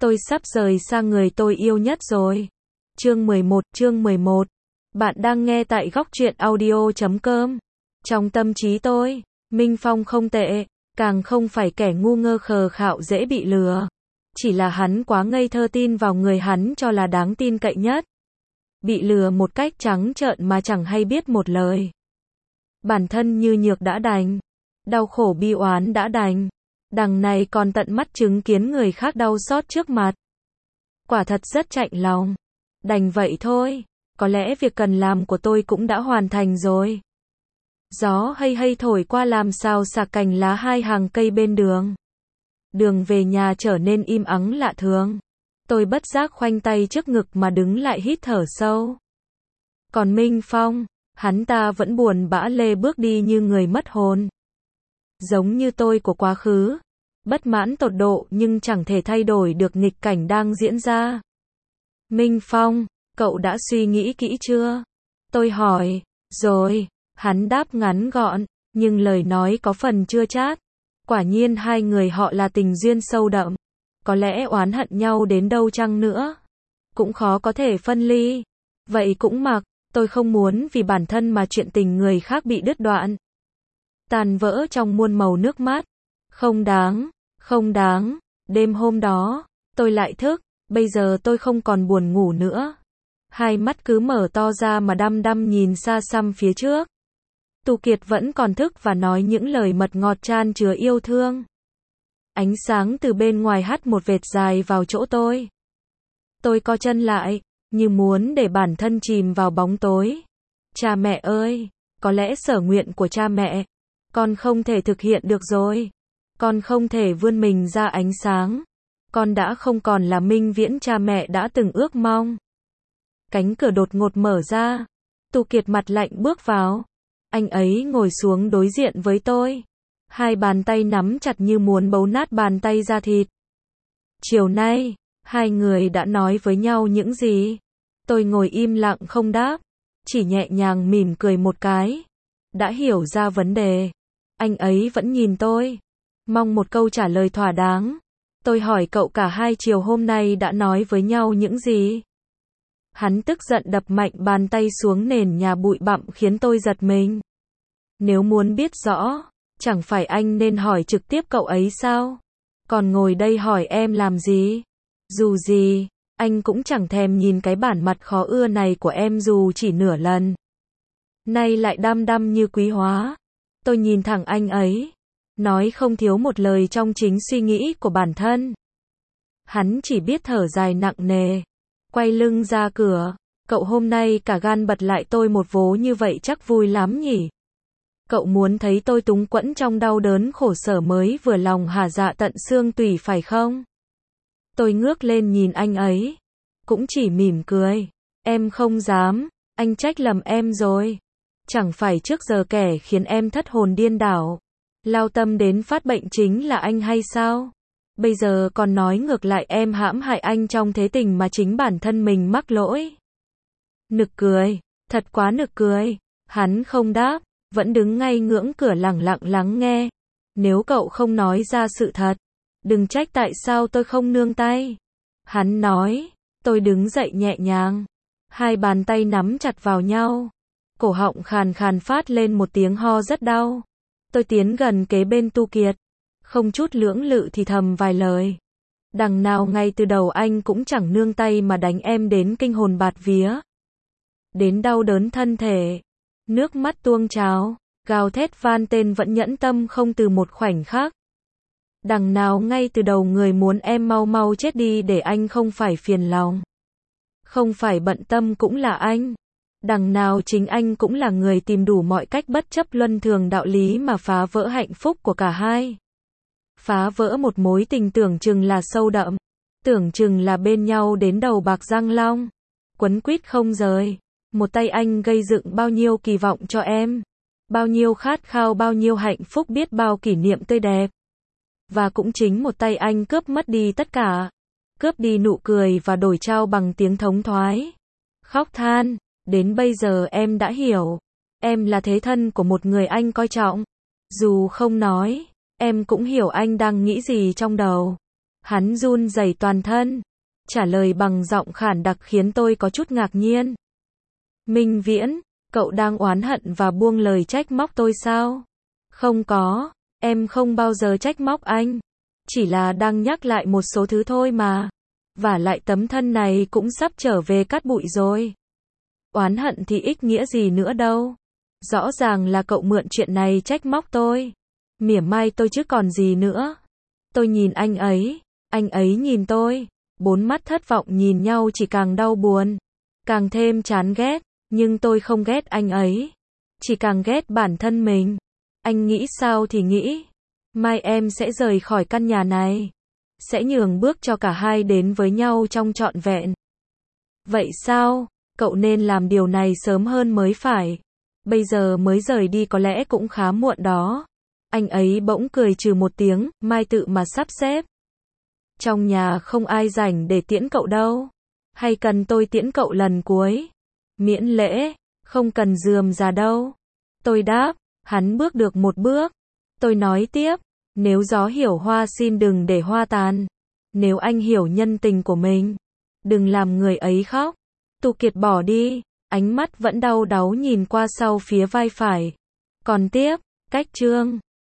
Tôi sắp rời xa người tôi yêu nhất rồi. Chương 11. Bạn đang nghe tại góc truyện audio.com. Trong tâm trí tôi, Minh Phong không tệ, càng không phải kẻ ngu ngơ khờ khạo dễ bị lừa. Chỉ là hắn quá ngây thơ tin vào người hắn cho là đáng tin cậy nhất. Bị lừa một cách trắng trợn mà chẳng hay biết một lời. Bản thân như nhược đã đành, đau khổ bi oán đã đành, đằng này còn tận mắt chứng kiến người khác đau xót trước mặt. Quả thật rất chạnh lòng. Đành vậy thôi, có lẽ việc cần làm của tôi cũng đã hoàn thành rồi. Gió hay hay thổi qua làm xào xạc cành lá hai hàng cây bên đường. Đường về nhà trở nên im ắng lạ thường. Tôi bất giác khoanh tay trước ngực mà đứng lại hít thở sâu. Còn Minh Phong, hắn ta vẫn buồn bã lê bước đi như người mất hồn. Giống như tôi của quá khứ, bất mãn tột độ nhưng chẳng thể thay đổi được nghịch cảnh đang diễn ra. Minh Phong, cậu đã suy nghĩ kỹ chưa? Tôi hỏi. Rồi, hắn đáp ngắn gọn, nhưng lời nói có phần chua chát. Quả nhiên hai người họ là tình duyên sâu đậm. Có lẽ oán hận nhau đến đâu chăng nữa, cũng khó có thể phân ly. Vậy cũng mặc, tôi không muốn vì bản thân mà chuyện tình người khác bị đứt đoạn. Tàn vỡ trong muôn màu nước mắt. Không đáng. Đêm hôm đó, tôi lại thức, bây giờ tôi không còn buồn ngủ nữa. Hai mắt cứ mở to ra mà đăm đăm nhìn xa xăm phía trước. Tu Kiệt vẫn còn thức và nói những lời mật ngọt chan chứa yêu thương. Ánh sáng từ bên ngoài hắt một vệt dài vào chỗ tôi. Tôi co chân lại, như muốn để bản thân chìm vào bóng tối. Cha mẹ ơi, có lẽ sở nguyện của cha mẹ, con không thể thực hiện được rồi. Con không thể vươn mình ra ánh sáng. Con đã không còn là Minh Viễn cha mẹ đã từng ước mong. Cánh cửa đột ngột mở ra. Tu Kiệt mặt lạnh bước vào. Anh ấy ngồi xuống đối diện với tôi. Hai bàn tay nắm chặt như muốn bấu nát bàn tay da thịt. Chiều nay, hai người đã nói với nhau những gì? Tôi ngồi im lặng không đáp, chỉ nhẹ nhàng mỉm cười một cái. Đã hiểu ra vấn đề. Anh ấy vẫn nhìn tôi, mong một câu trả lời thỏa đáng. Tôi hỏi cậu cả hai chiều hôm nay đã nói với nhau những gì? Hắn tức giận đập mạnh bàn tay xuống nền nhà bụi bặm khiến tôi giật mình. Nếu muốn biết rõ, chẳng phải anh nên hỏi trực tiếp cậu ấy sao? Còn ngồi đây hỏi em làm gì? Dù gì, anh cũng chẳng thèm nhìn cái bản mặt khó ưa này của em dù chỉ nửa lần. Nay lại đăm đăm như quý hóa. Tôi nhìn thẳng anh ấy, nói không thiếu một lời trong chính suy nghĩ của bản thân. Hắn chỉ biết thở dài nặng nề, quay lưng ra cửa. Cậu hôm nay cả gan bật lại tôi một vố như vậy chắc vui lắm nhỉ? Cậu muốn thấy tôi túng quẫn trong đau đớn khổ sở mới vừa lòng hả dạ tận xương tủy phải không? Tôi ngước lên nhìn anh ấy, cũng chỉ mỉm cười. Em không dám, anh trách lầm em rồi. Chẳng phải trước giờ kẻ khiến em thất hồn điên đảo, lao tâm đến phát bệnh chính là anh hay sao? Bây giờ còn nói ngược lại em hãm hại anh trong thế tình mà chính bản thân mình mắc lỗi. Nực cười, thật quá nực cười. Hắn không đáp, vẫn đứng ngay ngưỡng cửa lẳng lặng lắng nghe. Nếu cậu không nói ra sự thật, đừng trách tại sao tôi không nương tay. Hắn nói. Tôi đứng dậy nhẹ nhàng, hai bàn tay nắm chặt vào nhau. Cổ họng khàn khàn phát lên một tiếng ho rất đau. Tôi tiến gần kế bên Tu Kiệt, không chút lưỡng lự thì thầm vài lời. Đằng nào ngay từ đầu anh cũng chẳng nương tay mà đánh em đến kinh hồn bạt vía, đến đau đớn thân thể, nước mắt tuôn trào, gào thét van tên vẫn nhẫn tâm không từ một khoảnh khắc. Đằng nào ngay từ đầu người muốn em mau mau chết đi để anh không phải phiền lòng, không phải bận tâm cũng là anh. Đằng nào chính anh cũng là người tìm đủ mọi cách bất chấp luân thường đạo lý mà phá vỡ hạnh phúc của cả hai. Phá vỡ một mối tình tưởng chừng là sâu đậm, tưởng chừng là bên nhau đến đầu bạc răng long, quấn quýt không rời. Một tay anh gây dựng bao nhiêu kỳ vọng cho em, bao nhiêu khát khao, bao nhiêu hạnh phúc, biết bao kỷ niệm tươi đẹp. Và cũng chính một tay anh cướp mất đi tất cả, cướp đi nụ cười và đổi trao bằng tiếng thống thoái, khóc than. Đến bây giờ em đã hiểu, em là thế thân của một người anh coi trọng. Dù không nói, em cũng hiểu anh đang nghĩ gì trong đầu. Hắn run rẩy toàn thân, trả lời bằng giọng khản đặc khiến tôi có chút ngạc nhiên. Minh Viễn, cậu đang oán hận và buông lời trách móc tôi sao? Không có, em không bao giờ trách móc anh. Chỉ là đang nhắc lại một số thứ thôi mà. Vả lại tấm thân này cũng sắp trở về cát bụi rồi. Oán hận thì ích nghĩa gì nữa đâu. Rõ ràng là cậu mượn chuyện này trách móc tôi. Mỉa mai tôi chứ còn gì nữa. Tôi nhìn anh ấy nhìn tôi. Bốn mắt thất vọng nhìn nhau chỉ càng đau buồn. Càng thêm chán ghét, nhưng tôi không ghét anh ấy. Chỉ càng ghét bản thân mình. Anh nghĩ sao thì nghĩ. Mai em sẽ rời khỏi căn nhà này. Sẽ nhường bước cho cả hai đến với nhau trong trọn vẹn. Vậy sao? Cậu nên làm điều này sớm hơn mới phải. Bây giờ mới rời đi có lẽ cũng khá muộn đó. Anh ấy bỗng cười trừ một tiếng, mai tự mà sắp xếp. Trong nhà không ai rảnh để tiễn cậu đâu. Hay cần tôi tiễn cậu lần cuối? Miễn lễ, không cần rườm rà đâu. Tôi đáp, hắn bước được một bước. Tôi nói tiếp, nếu gió hiểu hoa xin đừng để hoa tàn. Nếu anh hiểu nhân tình của mình, đừng làm người ấy khóc. Tu Kiệt bỏ đi, ánh mắt vẫn đau đáu nhìn qua sau phía vai phải. Còn tiếp, cách chương